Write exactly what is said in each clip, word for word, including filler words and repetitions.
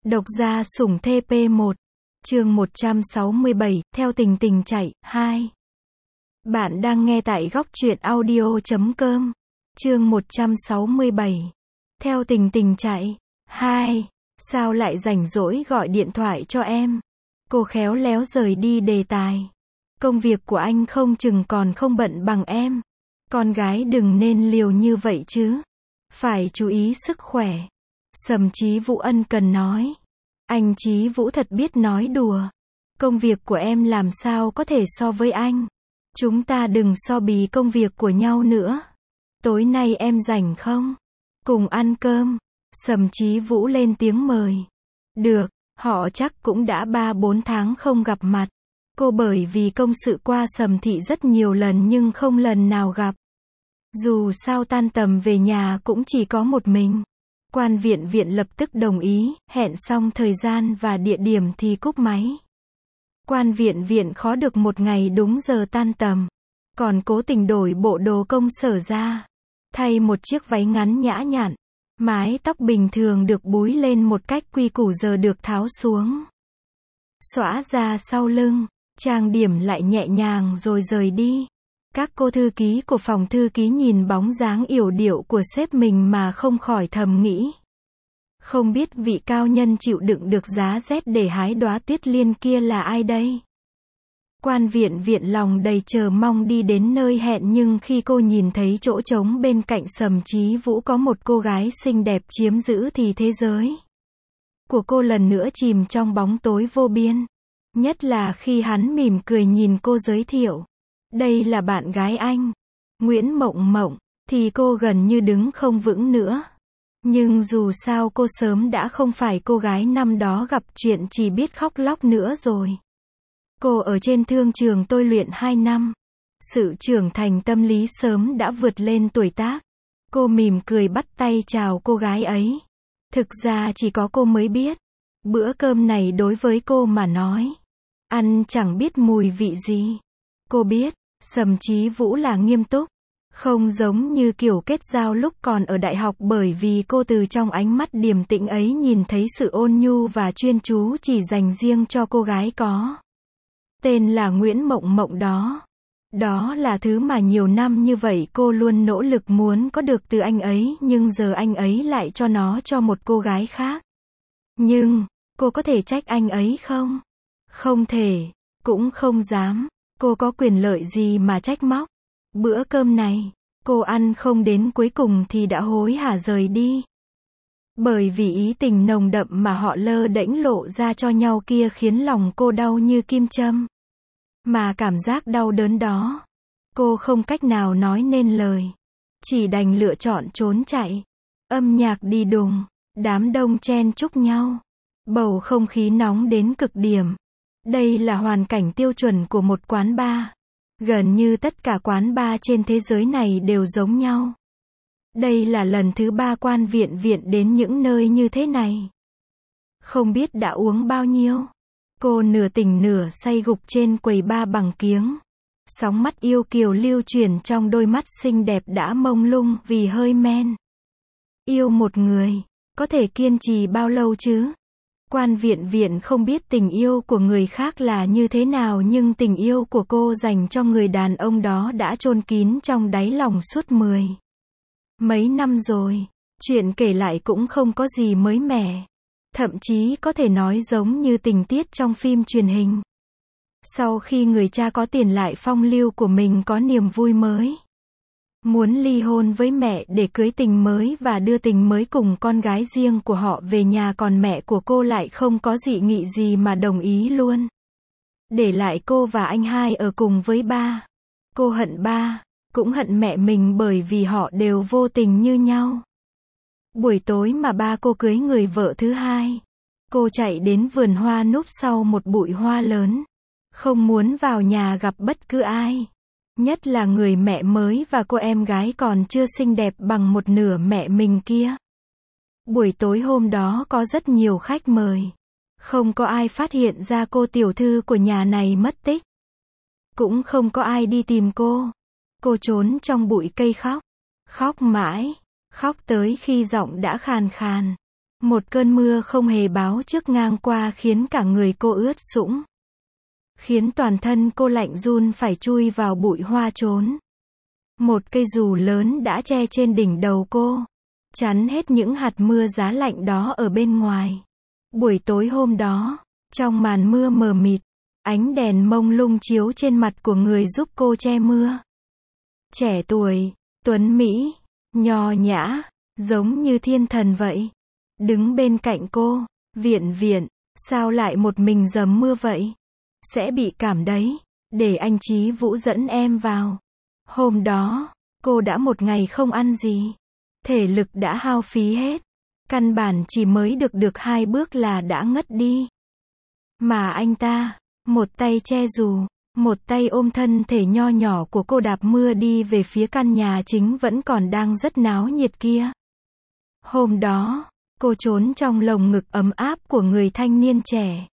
Độc gia sủng thê pê một. Chương một trăm sáu mươi bảy, theo tình tình chạy, hai. Bạn đang nghe tại góc truyện audio chấm com. Chương một trăm sáu mươi bảy. Theo tình tình chạy, hai. Sao lại rảnh rỗi gọi điện thoại cho em? Cô khéo léo rời đi đề tài. Công việc của anh không chừng còn không bận bằng em. Con gái đừng nên liều như vậy chứ. Phải chú ý sức khỏe. Sầm Chí Vũ ân cần nói. Anh Chí Vũ thật biết nói đùa. Công việc của em làm sao có thể so với anh. Chúng ta đừng so bì công việc của nhau nữa. Tối nay em rảnh không? Cùng ăn cơm. Sầm Chí Vũ lên tiếng mời. Được, họ chắc cũng đã ba bốn tháng không gặp mặt. Cô bởi vì công sự qua Sầm thị rất nhiều lần nhưng không lần nào gặp. Dù sao tan tầm về nhà cũng chỉ có một mình. Quan viện viện lập tức đồng ý, hẹn xong thời gian và địa điểm thì cúp máy. Quan viện viện khó được một ngày đúng giờ tan tầm. Còn cố tình đổi bộ đồ công sở ra. Thay một chiếc váy ngắn nhã nhặn. Mái tóc bình thường được búi lên một cách quy củ giờ được tháo xuống. Xõa ra sau lưng, trang điểm lại nhẹ nhàng rồi rời đi. Các cô thư ký của phòng thư ký nhìn bóng dáng yểu điệu của sếp mình mà không khỏi thầm nghĩ. Không biết vị cao nhân chịu đựng được giá rét để hái đóa tuyết liên kia là ai đây? Quan viện viện lòng đầy chờ mong đi đến nơi hẹn nhưng khi cô nhìn thấy chỗ trống bên cạnh Sầm Chí Vũ có một cô gái xinh đẹp chiếm giữ thì thế giới của cô lần nữa chìm trong bóng tối vô biên. Nhất là khi hắn mỉm cười nhìn cô giới thiệu. Đây là bạn gái anh, Nguyễn Mộng Mộng, thì cô gần như đứng không vững nữa. Nhưng dù sao cô sớm đã không phải cô gái năm đó gặp chuyện chỉ biết khóc lóc nữa rồi. Cô ở trên thương trường tôi luyện hai năm. Sự trưởng thành tâm lý sớm đã vượt lên tuổi tác. Cô mỉm cười bắt tay chào cô gái ấy. Thực ra chỉ có cô mới biết. Bữa cơm này đối với cô mà nói, ăn chẳng biết mùi vị gì. Cô biết, Sầm Chí Vũ là nghiêm túc. Không giống như kiểu kết giao lúc còn ở đại học bởi vì cô từ trong ánh mắt điềm tĩnh ấy nhìn thấy sự ôn nhu và chuyên chú chỉ dành riêng cho cô gái có tên là Nguyễn Mộng Mộng đó. Đó là thứ mà nhiều năm như vậy cô luôn nỗ lực muốn có được từ anh ấy nhưng giờ anh ấy lại cho nó cho một cô gái khác. Nhưng, cô có thể trách anh ấy không? Không thể, cũng không dám. Cô có quyền lợi gì mà trách móc? Bữa cơm này, cô ăn không đến cuối cùng thì đã hối hả rời đi. Bởi vì ý tình nồng đậm mà họ lơ đễnh lộ ra cho nhau kia khiến lòng cô đau như kim châm. Mà cảm giác đau đớn đó, cô không cách nào nói nên lời. Chỉ đành lựa chọn trốn chạy. Âm nhạc đi đùng, đám đông chen chúc nhau. Bầu không khí nóng đến cực điểm. Đây là hoàn cảnh tiêu chuẩn của một quán bar. Gần như tất cả quán bar trên thế giới này đều giống nhau. Đây là lần thứ ba quan viện viện đến những nơi như thế này. Không biết đã uống bao nhiêu. Cô nửa tỉnh nửa say gục trên quầy bar bằng kiếng. Sóng mắt yêu kiều lưu chuyển trong đôi mắt xinh đẹp đã mông lung vì hơi men. Yêu một người, có thể kiên trì bao lâu chứ? Quan viện viện không biết tình yêu của người khác là như thế nào nhưng tình yêu của cô dành cho người đàn ông đó đã chôn kín trong đáy lòng suốt mười mấy năm rồi. Chuyện kể lại cũng không có gì mới mẻ. Thậm chí có thể nói giống như tình tiết trong phim truyền hình. Sau khi người cha có tiền lại phong lưu của mình có niềm vui mới. Muốn ly hôn với mẹ để cưới tình mới và đưa tình mới cùng con gái riêng của họ về nhà còn mẹ của cô lại không có dị nghị gì mà đồng ý luôn. Để lại cô và anh hai ở cùng với ba. Cô hận ba, cũng hận mẹ mình bởi vì họ đều vô tình như nhau. Buổi tối mà ba cô cưới người vợ thứ hai. Cô chạy đến vườn hoa núp sau một bụi hoa lớn. Không muốn vào nhà gặp bất cứ ai. Nhất là người mẹ mới và cô em gái còn chưa xinh đẹp bằng một nửa mẹ mình kia. Buổi tối hôm đó có rất nhiều khách mời. Không có ai phát hiện ra cô tiểu thư của nhà này mất tích. Cũng không có ai đi tìm cô. Cô trốn trong bụi cây khóc. Khóc mãi. Khóc tới khi giọng đã khàn khàn. Một cơn mưa không hề báo trước ngang qua khiến cả người cô ướt sũng. Khiến toàn thân cô lạnh run phải chui vào bụi hoa trốn. Một cây dù lớn đã che trên đỉnh đầu cô, chắn hết những hạt mưa giá lạnh đó ở bên ngoài. Buổi tối hôm đó, trong màn mưa mờ mịt, ánh đèn mông lung chiếu trên mặt của người giúp cô che mưa. Trẻ tuổi, tuấn mỹ, nho nhã, giống như thiên thần vậy. Đứng bên cạnh cô, Viện Viện, sao lại một mình dầm mưa vậy? Sẽ bị cảm đấy, để anh Chí Vũ dẫn em vào. Hôm đó, cô đã một ngày không ăn gì. Thể lực đã hao phí hết. Căn bản chỉ mới được được hai bước là đã ngất đi. Mà anh ta, một tay che dù, một tay ôm thân thể nho nhỏ của cô đạp mưa đi về phía căn nhà chính vẫn còn đang rất náo nhiệt kia. Hôm đó, cô trốn trong lồng ngực ấm áp của người thanh niên trẻ.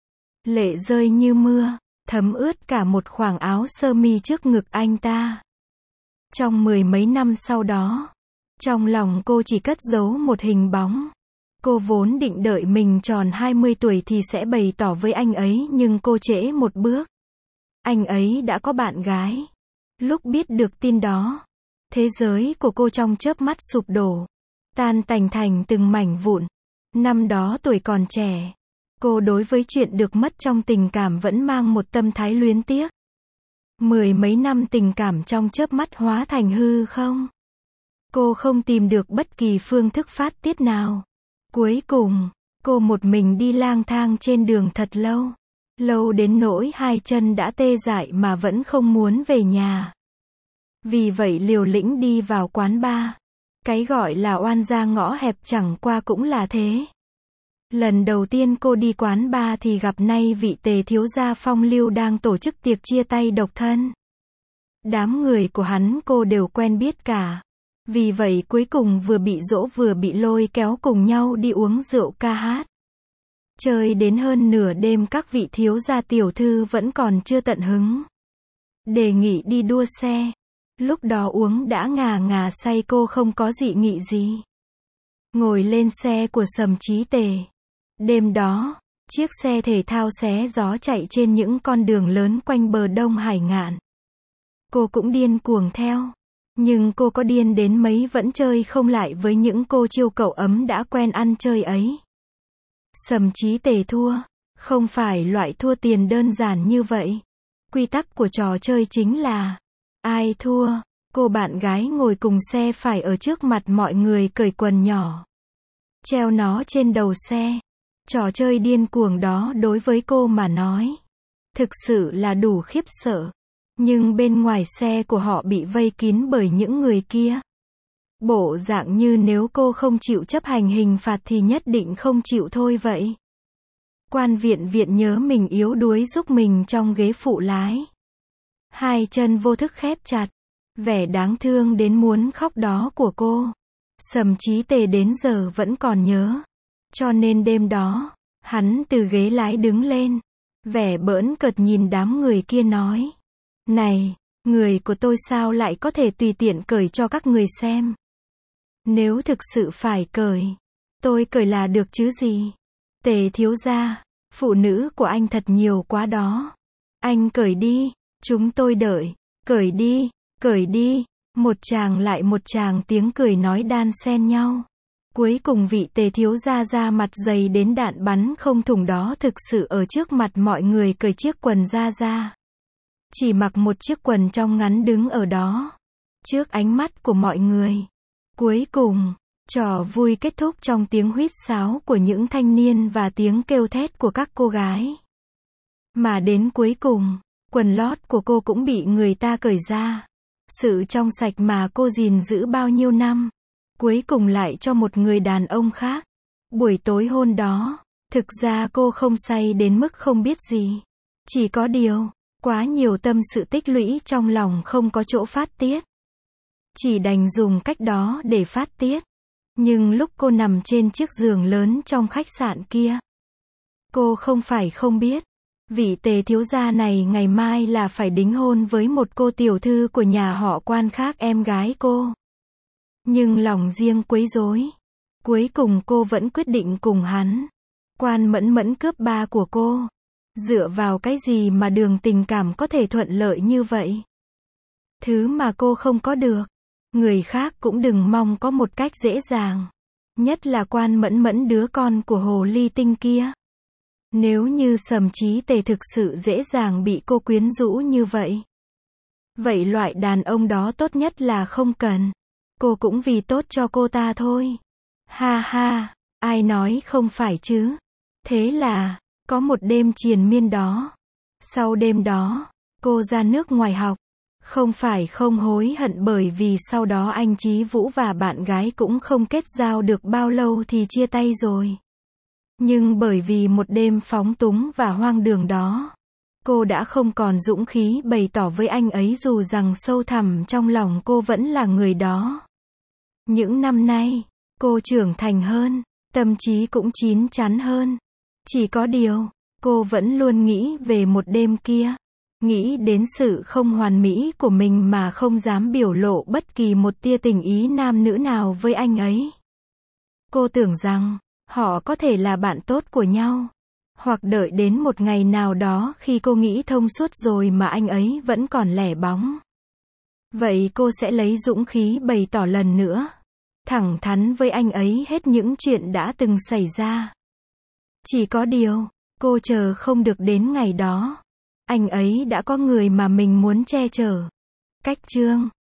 Lệ rơi như mưa, thấm ướt cả một khoảng áo sơ mi trước ngực anh ta. Trong mười mấy năm sau đó, trong lòng cô chỉ cất giấu một hình bóng. Cô vốn định đợi mình tròn hai mươi tuổi thì sẽ bày tỏ với anh ấy, nhưng cô trễ một bước. Anh ấy đã có bạn gái. Lúc biết được tin đó, thế giới của cô trong chớp mắt sụp đổ, tan tành thành từng mảnh vụn. Năm đó tuổi còn trẻ, cô đối với chuyện được mất trong tình cảm vẫn mang một tâm thái luyến tiếc. Mười mấy năm tình cảm trong chớp mắt hóa thành hư không. Cô không tìm được bất kỳ phương thức phát tiết nào. Cuối cùng, cô một mình đi lang thang trên đường thật lâu. Lâu đến nỗi hai chân đã tê dại mà vẫn không muốn về nhà. Vì vậy liều lĩnh đi vào quán bar. Cái gọi là oan gia ngõ hẹp chẳng qua cũng là thế. Lần đầu tiên cô đi quán bar thì gặp nay vị Tề thiếu gia phong lưu đang tổ chức tiệc chia tay độc thân. Đám người của hắn cô đều quen biết cả. Vì vậy cuối cùng vừa bị dỗ vừa bị lôi kéo cùng nhau đi uống rượu ca hát. Chơi đến hơn nửa đêm các vị thiếu gia tiểu thư vẫn còn chưa tận hứng. Đề nghị đi đua xe. Lúc đó uống đã ngà ngà say, cô không có dị nghị gì. Ngồi lên xe của Sầm Chí Tề. Đêm đó, chiếc xe thể thao xé gió chạy trên những con đường lớn quanh bờ Đông Hải Ngạn. Cô cũng điên cuồng theo. Nhưng cô có điên đến mấy vẫn chơi không lại với những cô chiêu cậu ấm đã quen ăn chơi ấy. Sầm Chí Tề thua. Không phải loại thua tiền đơn giản như vậy. Quy tắc của trò chơi chính là ai thua, cô bạn gái ngồi cùng xe phải ở trước mặt mọi người cởi quần nhỏ, treo nó trên đầu xe. Trò chơi điên cuồng đó đối với cô mà nói, thực sự là đủ khiếp sợ. Nhưng bên ngoài xe của họ bị vây kín bởi những người kia. Bộ dạng như nếu cô không chịu chấp hành hình phạt thì nhất định không chịu thôi vậy. Quan Viện Viện nhớ mình yếu đuối giúp mình trong ghế phụ lái. Hai chân vô thức khép chặt. Vẻ đáng thương đến muốn khóc đó của cô, Sầm Chí Tề đến giờ vẫn còn nhớ. Cho nên đêm đó, hắn từ ghế lái đứng lên, vẻ bỡn cợt nhìn đám người kia nói: "Này, người của tôi sao lại có thể tùy tiện cởi cho các người xem? Nếu thực sự phải cởi, tôi cởi là được chứ gì? Tề thiếu gia, phụ nữ của anh thật nhiều quá đó. Anh cởi đi, chúng tôi đợi. Cởi đi, cởi đi." Một tràng lại một tràng tiếng cười nói đan xen nhau. Cuối cùng vị Tề thiếu gia ra mặt dày đến đạn bắn không thủng đó thực sự ở trước mặt mọi người cởi chiếc quần ra ra. Chỉ mặc một chiếc quần trong ngắn đứng ở đó, trước ánh mắt của mọi người. Cuối cùng, trò vui kết thúc trong tiếng huýt sáo của những thanh niên và tiếng kêu thét của các cô gái. Mà đến cuối cùng, quần lót của cô cũng bị người ta cởi ra. Sự trong sạch mà cô gìn giữ bao nhiêu năm, cuối cùng lại cho một người đàn ông khác. Buổi tối hôm đó, thực ra cô không say đến mức không biết gì. Chỉ có điều, quá nhiều tâm sự tích lũy trong lòng không có chỗ phát tiết. Chỉ đành dùng cách đó để phát tiết. Nhưng lúc cô nằm trên chiếc giường lớn trong khách sạn kia, cô không phải không biết, vị Tề thiếu gia này ngày mai là phải đính hôn với một cô tiểu thư của nhà họ Quan khác, em gái cô. Nhưng lòng riêng quấy rối. Cuối cùng cô vẫn quyết định cùng hắn. Quan Mẫn Mẫn cướp ba của cô. Dựa vào cái gì mà đường tình cảm có thể thuận lợi như vậy? Thứ mà cô không có được, người khác cũng đừng mong có một cách dễ dàng. Nhất là Quan Mẫn Mẫn đứa con của hồ ly tinh kia. Nếu như Sầm Chí Tề thực sự dễ dàng bị cô quyến rũ như vậy, vậy loại đàn ông đó tốt nhất là không cần. Cô cũng vì tốt cho cô ta thôi. Ha ha, ai nói không phải chứ. Thế là, có một đêm triền miên đó. Sau đêm đó, cô ra nước ngoài học. Không phải không hối hận bởi vì sau đó anh Chí Vũ và bạn gái cũng không kết giao được bao lâu thì chia tay rồi. Nhưng bởi vì một đêm phóng túng và hoang đường đó, cô đã không còn dũng khí bày tỏ với anh ấy dù rằng sâu thẳm trong lòng cô vẫn là người đó. Những năm nay, cô trưởng thành hơn, tâm trí cũng chín chắn hơn. Chỉ có điều, cô vẫn luôn nghĩ về một đêm kia. Nghĩ đến sự không hoàn mỹ của mình mà không dám biểu lộ bất kỳ một tia tình ý nam nữ nào với anh ấy. Cô tưởng rằng, họ có thể là bạn tốt của nhau. Hoặc đợi đến một ngày nào đó khi cô nghĩ thông suốt rồi mà anh ấy vẫn còn lẻ bóng. Vậy cô sẽ lấy dũng khí bày tỏ lần nữa. Thẳng thắn với anh ấy hết những chuyện đã từng xảy ra. Chỉ có điều, cô chờ không được đến ngày đó. Anh ấy đã có người mà mình muốn che chở. Cách chương